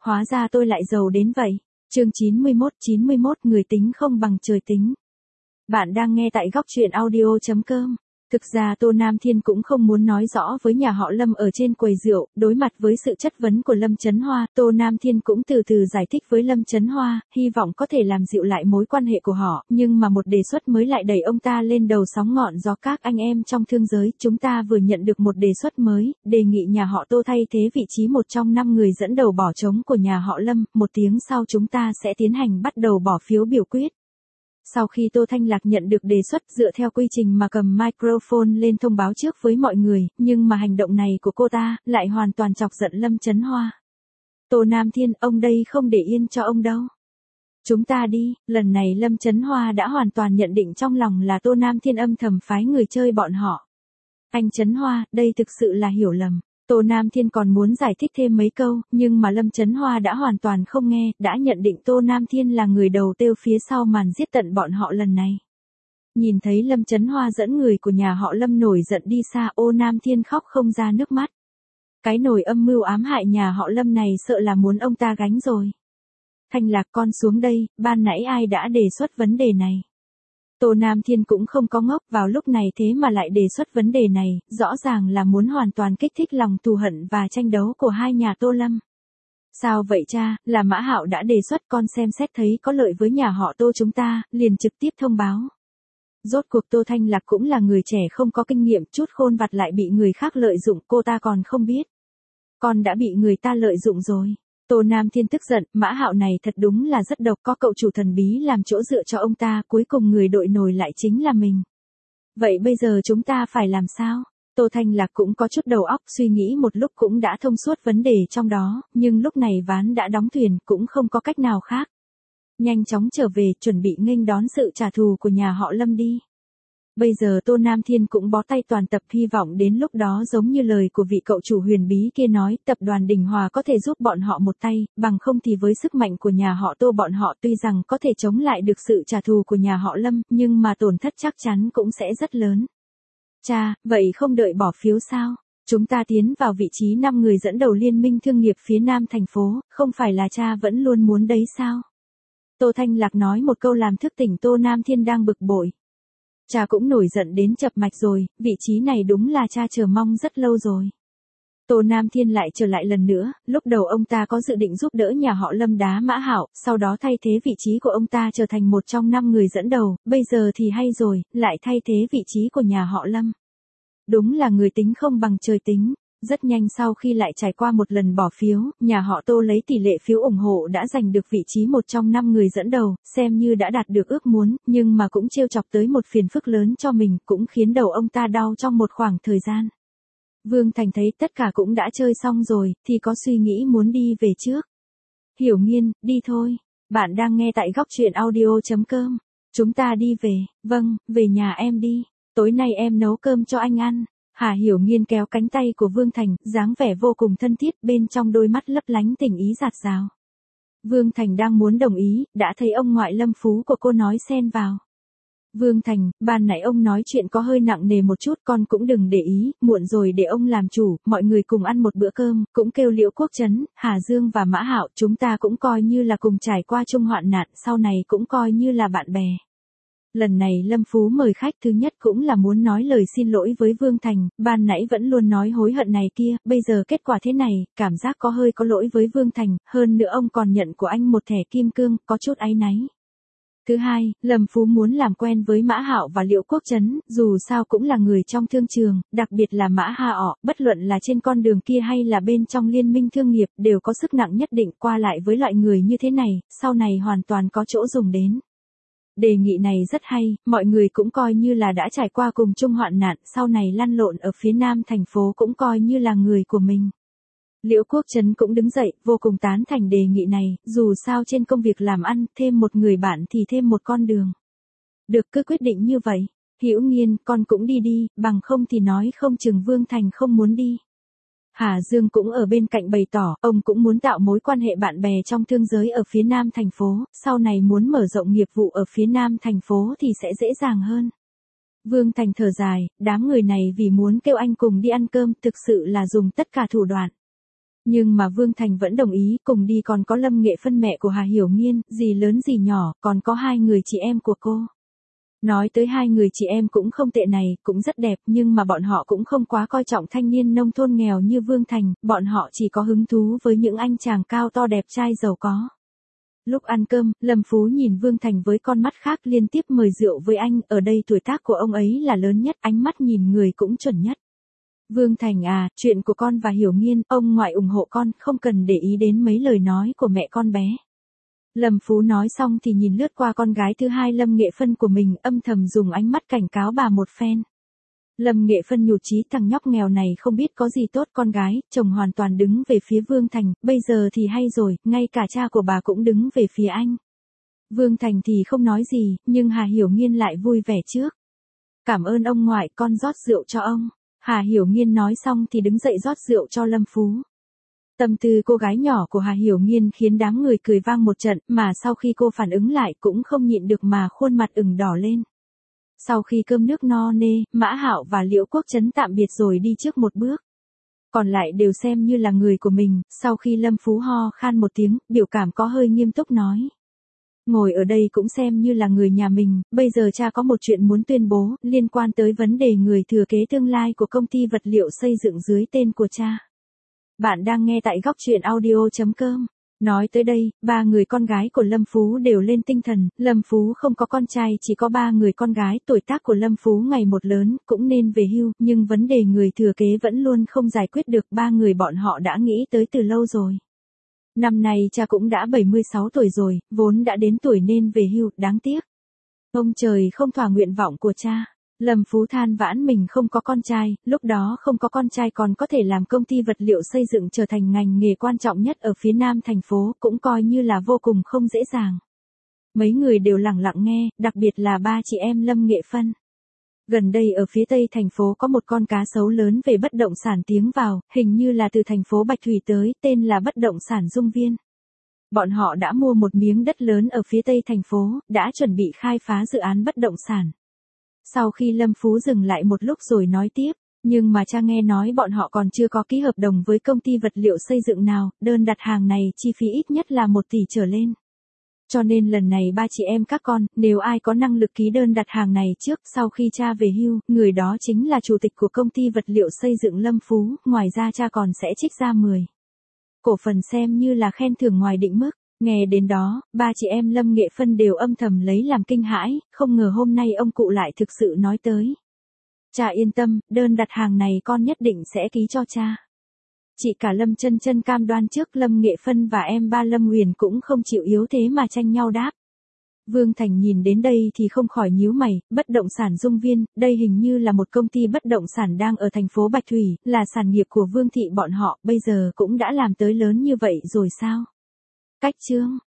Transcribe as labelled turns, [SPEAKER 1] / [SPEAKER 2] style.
[SPEAKER 1] hóa ra tôi lại giàu đến vậy. Chương 91 người tính không bằng trời tính. Bạn đang nghe tại góc truyện audio.com. Thực ra Tô Nam Thiên cũng không muốn nói rõ với nhà họ Lâm ở trên quầy rượu, đối mặt với sự chất vấn của Lâm Chấn Hoa, Tô Nam Thiên cũng từ từ giải thích với Lâm Chấn Hoa, hy vọng có thể làm dịu lại mối quan hệ của họ, nhưng mà một đề xuất mới lại đẩy ông ta lên đầu sóng ngọn gió. Các anh em trong thương giới, chúng ta vừa nhận được một đề xuất mới, đề nghị nhà họ Tô thay thế vị trí một trong 5 người dẫn đầu bỏ trống của nhà họ Lâm, 1 tiếng sau chúng ta sẽ tiến hành bắt đầu bỏ phiếu biểu quyết. Sau khi Tô Thanh Lạc nhận được đề xuất dựa theo quy trình mà cầm microphone lên thông báo trước với mọi người, nhưng mà hành động này của cô ta lại hoàn toàn chọc giận Lâm Chấn Hoa. Tô Nam Thiên, ông đây không để yên cho ông đâu. Chúng ta đi, lần này Lâm Chấn Hoa đã hoàn toàn nhận định trong lòng là Tô Nam Thiên âm thầm phái người chơi bọn họ. Anh Chấn Hoa, đây thực sự là hiểu lầm. Tô Nam Thiên còn muốn giải thích thêm mấy câu, nhưng mà Lâm Chấn Hoa đã hoàn toàn không nghe, đã nhận định Tô Nam Thiên là người đầu têu phía sau màn giết tận bọn họ lần này. Nhìn thấy Lâm Chấn Hoa dẫn người của nhà họ Lâm nổi giận đi xa, Ô Nam Thiên khóc không ra nước mắt. Cái nồi âm mưu ám hại nhà họ Lâm này sợ là muốn ông ta gánh rồi. Thanh Lạc, con xuống đây, ban nãy ai đã đề xuất vấn đề này? Tô Nam Thiên cũng không có ngốc, vào lúc này thế mà lại đề xuất vấn đề này, rõ ràng là muốn hoàn toàn kích thích lòng thù hận và tranh đấu của hai nhà Tô Lâm. Sao vậy cha, là Mã Hạo đã đề xuất, con xem xét thấy có lợi với nhà họ Tô chúng ta, liền trực tiếp thông báo. Rốt cuộc Tô Thanh Lạc cũng là người trẻ không có kinh nghiệm, chút khôn vặt lại bị người khác lợi dụng, cô ta còn không biết. Con đã bị người ta lợi dụng rồi. Tô Nam Thiên tức giận, Mã Hạo này thật đúng là rất độc, có cậu chủ thần bí làm chỗ dựa cho ông ta, cuối cùng người đội nổi lại chính là mình. Vậy bây giờ chúng ta phải làm sao? Tô Thanh Lạc cũng có chút đầu óc, suy nghĩ một lúc cũng đã thông suốt vấn đề trong đó, nhưng lúc này ván đã đóng thuyền, cũng không có cách nào khác. Nhanh chóng trở về, chuẩn bị nghênh đón sự trả thù của nhà họ Lâm đi. Bây giờ Tô Nam Thiên cũng bó tay toàn tập, hy vọng đến lúc đó giống như lời của vị cậu chủ huyền bí kia nói, tập đoàn Đình Hòa có thể giúp bọn họ một tay, bằng không thì với sức mạnh của nhà họ Tô bọn họ tuy rằng có thể chống lại được sự trả thù của nhà họ Lâm, nhưng mà tổn thất chắc chắn cũng sẽ rất lớn. Cha, vậy không đợi bỏ phiếu sao? Chúng ta tiến vào vị trí 5 người dẫn đầu liên minh thương nghiệp phía Nam thành phố, không phải là cha vẫn luôn muốn đấy sao? Tô Thanh Lạc nói một câu làm thức tỉnh Tô Nam Thiên đang bực bội. Cha cũng nổi giận đến chập mạch rồi, vị trí này đúng là cha chờ mong rất lâu rồi. Tô Nam Thiên lại trở lại lần nữa, lúc đầu ông ta có dự định giúp đỡ nhà họ Lâm đá Mã Hạo, sau đó thay thế vị trí của ông ta trở thành một trong 5 người dẫn đầu, bây giờ thì hay rồi, lại thay thế vị trí của nhà họ Lâm. Đúng là người tính không bằng trời tính. Rất nhanh sau khi lại trải qua một lần bỏ phiếu, nhà họ Tô lấy tỷ lệ phiếu ủng hộ đã giành được vị trí một trong 5 người dẫn đầu, xem như đã đạt được ước muốn, nhưng mà cũng trêu chọc tới một phiền phức lớn cho mình, cũng khiến đầu ông ta đau trong một khoảng thời gian. Vương Thành thấy tất cả cũng đã chơi xong rồi, thì có suy nghĩ muốn đi về trước. Hiểu Nghiên, đi thôi. Bạn đang nghe tại góc truyện audio.com. Chúng ta đi về, vâng, về nhà em đi. Tối nay em nấu cơm cho anh ăn. Hà Hiểu Nghiên kéo cánh tay của Vương Thành, dáng vẻ vô cùng thân thiết, bên trong đôi mắt lấp lánh tình ý dạt dào. Vương Thành đang muốn đồng ý, đã thấy ông ngoại Lâm Phú của cô nói xen vào. Vương Thành, ban nãy ông nói chuyện có hơi nặng nề một chút, con cũng đừng để ý, muộn rồi để ông làm chủ, mọi người cùng ăn một bữa cơm, cũng kêu Liễu Quốc Trấn, Hà Dương và Mã Hạo, chúng ta cũng coi như là cùng trải qua chung hoạn nạn, sau này cũng coi như là bạn bè. Lần này Lâm Phú mời khách thứ nhất cũng là muốn nói lời xin lỗi với Vương Thành, ban nãy vẫn luôn nói hối hận này kia, bây giờ kết quả thế này, cảm giác có hơi có lỗi với Vương Thành, hơn nữa ông còn nhận của anh một thẻ kim cương, có chút áy náy. Thứ hai, Lâm Phú muốn làm quen với Mã Hạo và Liễu Quốc Trấn, dù sao cũng là người trong thương trường, đặc biệt là Mã Hạo, bất luận là trên con đường kia hay là bên trong liên minh thương nghiệp, đều có sức nặng nhất định, qua lại với loại người như thế này, sau này hoàn toàn có chỗ dùng đến. Đề nghị này rất hay, mọi người cũng coi như là đã trải qua cùng chung hoạn nạn, sau này lăn lộn ở phía Nam thành phố cũng coi như là người của mình. Liễu Quốc Trấn cũng đứng dậy, vô cùng tán thành đề nghị này, dù sao trên công việc làm ăn, thêm một người bạn thì thêm một con đường. Được, cứ quyết định như vậy. Hiểu Nghiên, con cũng đi đi, bằng không thì nói không chừng Vương Thành không muốn đi. Hà Dương cũng ở bên cạnh bày tỏ, ông cũng muốn tạo mối quan hệ bạn bè trong thương giới ở phía Nam thành phố, sau này muốn mở rộng nghiệp vụ ở phía Nam thành phố thì sẽ dễ dàng hơn. Vương Thành thở dài, đám người này vì muốn kêu anh cùng đi ăn cơm, thực sự là dùng tất cả thủ đoạn. Nhưng mà Vương Thành vẫn đồng ý, cùng đi còn có Lâm Nghệ Phân mẹ của Hà Hiểu Nghiên, dì lớn dì nhỏ, còn có hai người chị em của cô. Nói tới hai người chị em cũng không tệ này, cũng rất đẹp, nhưng mà bọn họ cũng không quá coi trọng thanh niên nông thôn nghèo như Vương Thành, bọn họ chỉ có hứng thú với những anh chàng cao to đẹp trai giàu có. Lúc ăn cơm, Lâm Phú nhìn Vương Thành với con mắt khác, liên tiếp mời rượu với anh, ở đây tuổi tác của ông ấy là lớn nhất, ánh mắt nhìn người cũng chuẩn nhất. Vương Thành à, chuyện của con và Hiểu Nghiên, ông ngoại ủng hộ con, không cần để ý đến mấy lời nói của mẹ con bé. Lâm Phú nói xong thì nhìn lướt qua con gái thứ hai Lâm Nghệ Phân của mình, âm thầm dùng ánh mắt cảnh cáo bà một phen. Lâm Nghệ Phân nhụt chí, thằng nhóc nghèo này không biết có gì tốt, con gái, chồng hoàn toàn đứng về phía Vương Thành, bây giờ thì hay rồi, ngay cả cha của bà cũng đứng về phía anh. Vương Thành thì không nói gì, nhưng Hà Hiểu Nghiên lại vui vẻ trước. Cảm ơn ông ngoại, con rót rượu cho ông. Hà Hiểu Nghiên nói xong thì đứng dậy rót rượu cho Lâm Phú. Tâm tư cô gái nhỏ của Hà Hiểu Nghiên khiến đám người cười vang một trận, mà sau khi cô phản ứng lại cũng không nhịn được mà khuôn mặt ửng đỏ lên. Sau khi cơm nước no nê, Mã Hạo và Liễu Quốc Trấn tạm biệt rồi đi trước một bước. Còn lại đều xem như là người của mình, sau khi Lâm Phú ho khan một tiếng, biểu cảm có hơi nghiêm túc nói. Ngồi ở đây cũng xem như là người nhà mình, bây giờ cha có một chuyện muốn tuyên bố, liên quan tới vấn đề người thừa kế tương lai của công ty vật liệu xây dựng dưới tên của cha. Bạn đang nghe tại góc truyện audio.com. Nói tới đây, ba người con gái của Lâm Phú đều lên tinh thần, Lâm Phú không có con trai, chỉ có ba người con gái, tuổi tác của Lâm Phú ngày một lớn, cũng nên về hưu, nhưng vấn đề người thừa kế vẫn luôn không giải quyết được, ba người bọn họ đã nghĩ tới từ lâu rồi. Năm nay cha cũng đã 76 tuổi rồi, vốn đã đến tuổi nên về hưu, đáng tiếc. Ông trời không thỏa nguyện vọng của cha. Lâm Phú than vãn mình không có con trai, lúc đó không có con trai còn có thể làm công ty vật liệu xây dựng trở thành ngành nghề quan trọng nhất ở phía nam thành phố, cũng coi như là vô cùng không dễ dàng. Mấy người đều lặng lặng nghe, đặc biệt là ba chị em Lâm Nghệ Phân. Gần đây ở phía tây thành phố có một con cá sấu lớn về bất động sản tiến vào, hình như là từ thành phố Bạch Thủy tới, tên là bất động sản Dung Viên. Bọn họ đã mua một miếng đất lớn ở phía tây thành phố, đã chuẩn bị khai phá dự án bất động sản. Sau khi Lâm Phú dừng lại một lúc rồi nói tiếp, nhưng mà cha nghe nói bọn họ còn chưa có ký hợp đồng với công ty vật liệu xây dựng nào, đơn đặt hàng này chi phí ít nhất là 1 tỷ trở lên. Cho nên lần này ba chị em các con, nếu ai có năng lực ký đơn đặt hàng này trước, sau khi cha về hưu, người đó chính là chủ tịch của công ty vật liệu xây dựng Lâm Phú, ngoài ra cha còn sẽ trích ra 10 cổ phần xem như là khen thưởng ngoài định mức. Nghe đến đó, ba chị em Lâm Nghệ Phân đều âm thầm lấy làm kinh hãi, không ngờ hôm nay ông cụ lại thực sự nói tới. Cha yên tâm, đơn đặt hàng này con nhất định sẽ ký cho cha. Chị cả Lâm Chân Chân cam đoan trước, Lâm Nghệ Phân và em ba Lâm Huyền cũng không chịu yếu thế mà tranh nhau đáp. Vương Thành nhìn đến đây thì không khỏi nhíu mày, bất động sản Dung Viên, đây hình như là một công ty bất động sản đang ở thành phố Bạch Thủy, là sản nghiệp của Vương thị bọn họ, bây giờ cũng đã làm tới lớn như vậy rồi sao? Cách chương